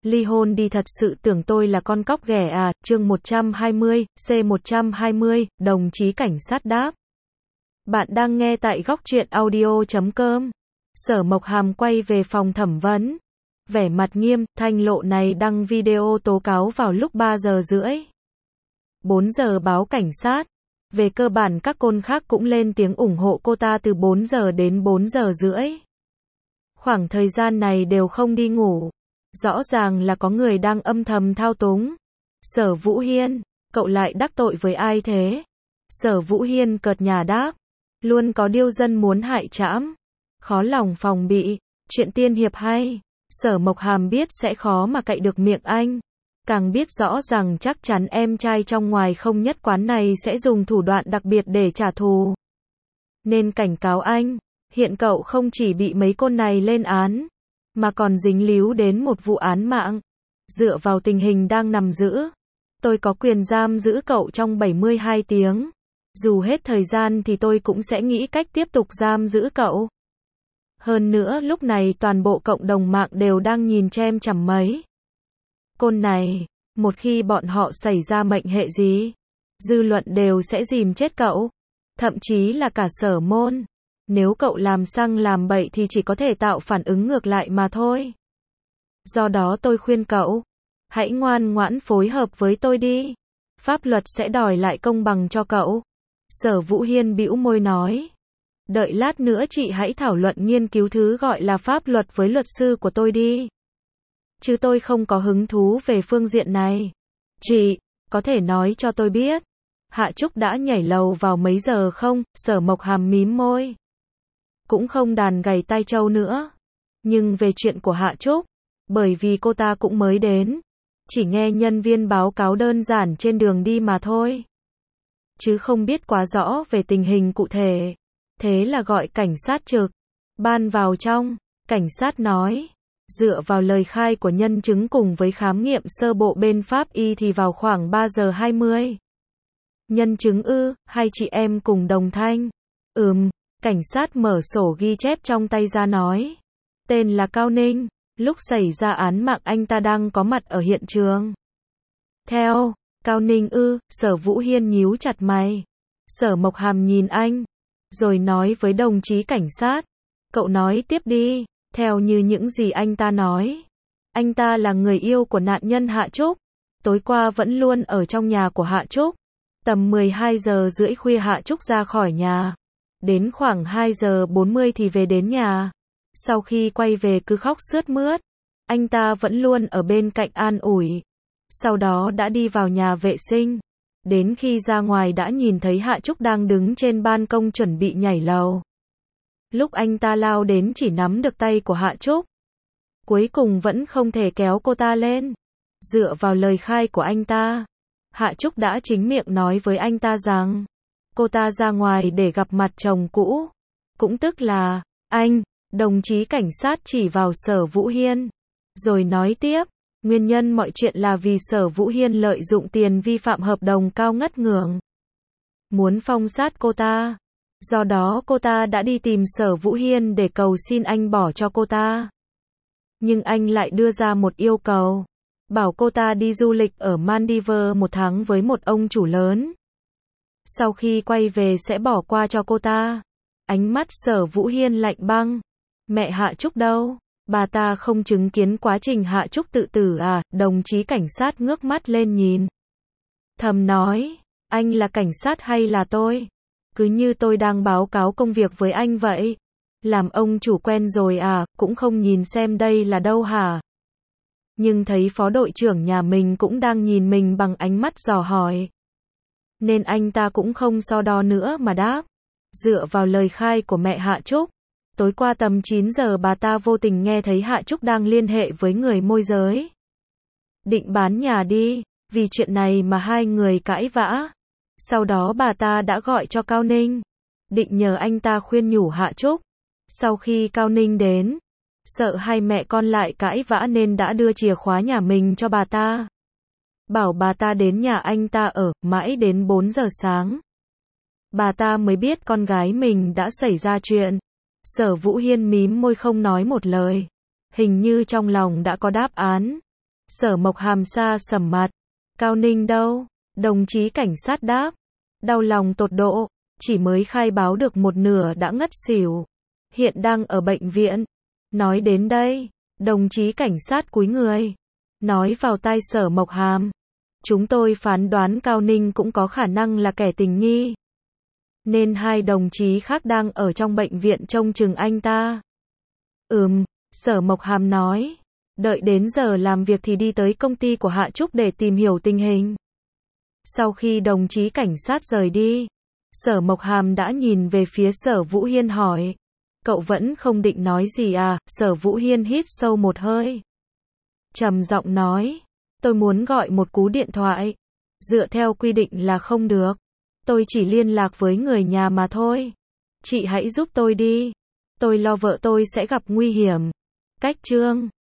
ly hôn đi, thật sự tưởng tôi là con cóc ghẻ à? Chương 120, C120, đồng chí cảnh sát đáp. Bạn đang nghe tại góc truyện audio.com. Sở Mộc Hàm quay về phòng thẩm vấn. Vẻ mặt nghiêm, Thanh Lộ này đăng video tố cáo vào lúc 3 giờ rưỡi. 4 giờ báo cảnh sát. Về cơ bản các côn khác cũng lên tiếng ủng hộ cô ta từ 4 giờ đến 4 giờ rưỡi. Khoảng thời gian này đều không đi ngủ. Rõ ràng là có người đang âm thầm thao túng. Sở Vũ Hiên, cậu lại đắc tội với ai thế? Sở Vũ Hiên cợt nhả đáp. Luôn có điêu dân muốn hại trẫm. Khó lòng phòng bị. Chuyện tiên hiệp hay. Sở Mộc Hàm biết sẽ khó mà cậy được miệng anh. Càng biết rõ rằng chắc chắn em trai trong ngoài không nhất quán này sẽ dùng thủ đoạn đặc biệt để trả thù. Nên cảnh cáo anh, hiện cậu không chỉ bị mấy con này lên án, mà còn dính líu đến một vụ án mạng. Dựa vào tình hình đang nằm giữ, tôi có quyền giam giữ cậu trong 72 tiếng. Dù hết thời gian thì tôi cũng sẽ nghĩ cách tiếp tục giam giữ cậu. Hơn nữa lúc này toàn bộ cộng đồng mạng đều đang nhìn chem chằm mấy côn này, một khi bọn họ xảy ra mệnh hệ gì, dư luận đều sẽ dìm chết cậu, thậm chí là cả Sở Môn. Nếu cậu làm xăng làm bậy thì chỉ có thể tạo phản ứng ngược lại mà thôi. Do đó tôi khuyên cậu, hãy ngoan ngoãn phối hợp với tôi đi. Pháp luật sẽ đòi lại công bằng cho cậu. Sở Vũ Hiên bĩu môi nói. Đợi lát nữa chị hãy thảo luận nghiên cứu thứ gọi là pháp luật với luật sư của tôi đi. Chứ tôi không có hứng thú về phương diện này. Chị, có thể nói cho tôi biết, Hạ Trúc đã nhảy lầu vào mấy giờ không? Sở Mộc Hàm mím môi. Cũng không đàn gảy tai trâu nữa. Nhưng về chuyện của Hạ Trúc, bởi vì cô ta cũng mới đến, chỉ nghe nhân viên báo cáo đơn giản trên đường đi mà thôi. Chứ không biết quá rõ về tình hình cụ thể. Thế là gọi cảnh sát trực ban vào trong. Cảnh sát nói, dựa vào lời khai của nhân chứng cùng với khám nghiệm sơ bộ bên pháp y thì vào khoảng 3 giờ 20. Nhân chứng ư? Hai chị em cùng đồng thanh. Cảnh sát mở sổ ghi chép trong tay ra nói. Tên là Cao Ninh. Lúc xảy ra án mạng anh ta đang có mặt ở hiện trường. Theo, Cao Ninh ư? Sở Vũ Hiên nhíu chặt mày. Sở Mộc Hàm nhìn anh, rồi nói với đồng chí cảnh sát. Cậu nói tiếp đi. Theo như những gì anh ta nói, anh ta là người yêu của nạn nhân Hạ Trúc. Tối qua vẫn luôn ở trong nhà của Hạ Trúc. Tầm 12 giờ rưỡi khuya Hạ Trúc ra khỏi nhà. Đến khoảng 2 giờ 40 thì về đến nhà. Sau khi quay về cứ khóc sướt mướt. Anh ta vẫn luôn ở bên cạnh an ủi. Sau đó đã đi vào nhà vệ sinh. Đến khi ra ngoài đã nhìn thấy Hạ Trúc đang đứng trên ban công chuẩn bị nhảy lầu. Lúc anh ta lao đến chỉ nắm được tay của Hạ Trúc. Cuối cùng vẫn không thể kéo cô ta lên. Dựa vào lời khai của anh ta, Hạ Trúc đã chính miệng nói với anh ta rằng cô ta ra ngoài để gặp mặt chồng cũ. Cũng tức là anh. Đồng chí cảnh sát chỉ vào Sở Vũ Hiên, rồi nói tiếp, nguyên nhân mọi chuyện là vì Sở Vũ Hiên lợi dụng tiền vi phạm hợp đồng cao ngất ngưỡng, muốn phong sát cô ta. Do đó cô ta đã đi tìm Sở Vũ Hiên để cầu xin anh bỏ cho cô ta. Nhưng anh lại đưa ra một yêu cầu, bảo cô ta đi du lịch ở Maldives 1 tháng với một ông chủ lớn. Sau khi quay về sẽ bỏ qua cho cô ta. Ánh mắt Sở Vũ Hiên lạnh băng. Mẹ Hạ Trúc đâu? Bà ta không chứng kiến quá trình Hạ Trúc tự tử à? Đồng chí cảnh sát ngước mắt lên nhìn. Thầm nói, anh là cảnh sát hay là tôi? Cứ như tôi đang báo cáo công việc với anh vậy. Làm ông chủ quen rồi à, cũng không nhìn xem đây là đâu hả? Nhưng thấy phó đội trưởng nhà mình cũng đang nhìn mình bằng ánh mắt dò hỏi. Nên anh ta cũng không so đo nữa mà đáp. Dựa vào lời khai của mẹ Hạ Trúc, tối qua tầm 9 giờ bà ta vô tình nghe thấy Hạ Trúc đang liên hệ với người môi giới. Định bán nhà đi, vì chuyện này mà hai người cãi vã. Sau đó bà ta đã gọi cho Cao Ninh, định nhờ anh ta khuyên nhủ Hạ Trúc. Sau khi Cao Ninh đến, sợ hai mẹ con lại cãi vã nên đã đưa chìa khóa nhà mình cho bà ta. Bảo bà ta đến nhà anh ta ở, mãi đến 4 giờ sáng. Bà ta mới biết con gái mình đã xảy ra chuyện. Sở Vũ Hiên mím môi không nói một lời. Hình như trong lòng đã có đáp án. Sở Mộc Hàm sa sầm mặt. Cao Ninh đâu? Đồng chí cảnh sát đáp. Đau lòng tột độ, chỉ mới khai báo được một nửa đã ngất xỉu. Hiện đang ở bệnh viện. Nói đến đây, đồng chí cảnh sát cúi người, nói vào tai Sở Mộc Hàm. Chúng tôi phán đoán Cao Ninh cũng có khả năng là kẻ tình nghi. Nên hai đồng chí khác đang ở trong bệnh viện trông chừng anh ta. Sở Mộc Hàm nói. Đợi đến giờ làm việc thì đi tới công ty của Hạ Trúc để tìm hiểu tình hình. Sau khi đồng chí cảnh sát rời đi, Sở Mộc Hàm đã nhìn về phía Sở Vũ Hiên hỏi. Cậu vẫn không định nói gì à? Sở Vũ Hiên hít sâu một hơi, trầm giọng nói. Tôi muốn gọi một cú điện thoại. Dựa theo quy định là không được. Tôi chỉ liên lạc với người nhà mà thôi. Chị hãy giúp tôi đi. Tôi lo vợ tôi sẽ gặp nguy hiểm. Cách chương